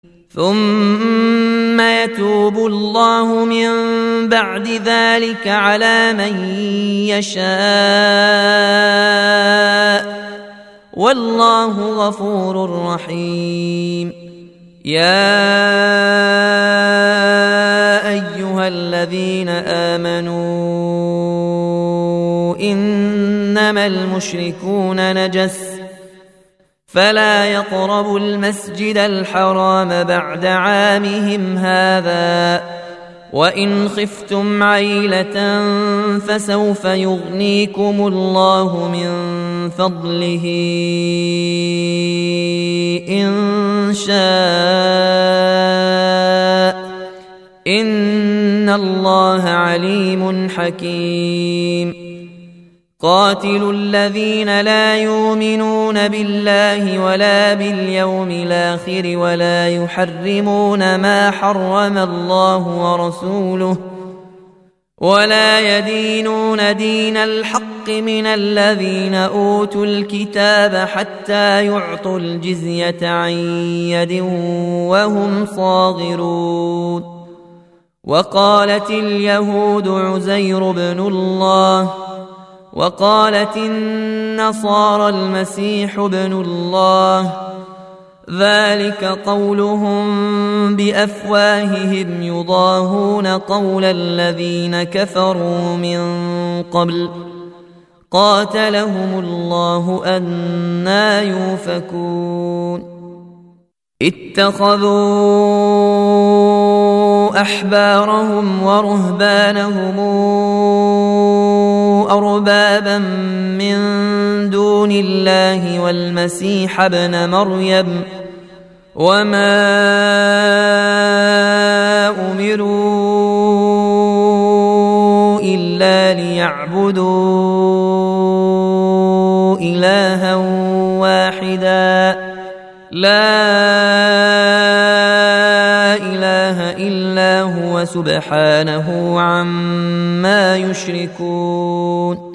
ثم يتوب الله من بعد ذلك على من يشاء والله غفور رحيم. يا أيها الذين آمنوا إنما المشركون نجس فلا يقربوا المسجد الحرام بعد عامهم هذا وإن خفتم عيلة فسوف يغنيكم الله من فضله إن شاء إن الله عليم حكيم. قاتلوا الذين لا يؤمنون بالله ولا باليوم الآخر ولا يحرمون ما حرم الله ورسوله ولا يدينون دين الحق من الذين أوتوا الكتاب حتى يعطوا الجزية عن يد وهم صاغرون. وقالت اليهود عزير بن الله وقالت النصارى المسيح ابن الله ذلك قولهم بأفواههم يضاهون قول الذين كفروا من قبل قاتلهم الله أنى يؤفكون. اتخذوا أحبارهم ورهبانهم أربابا من دون الله والمسيح ابن مريم وما أمروا إلا ليعبدوا إلها واحدا لا إله إلا هو سبحانه عما يشركون.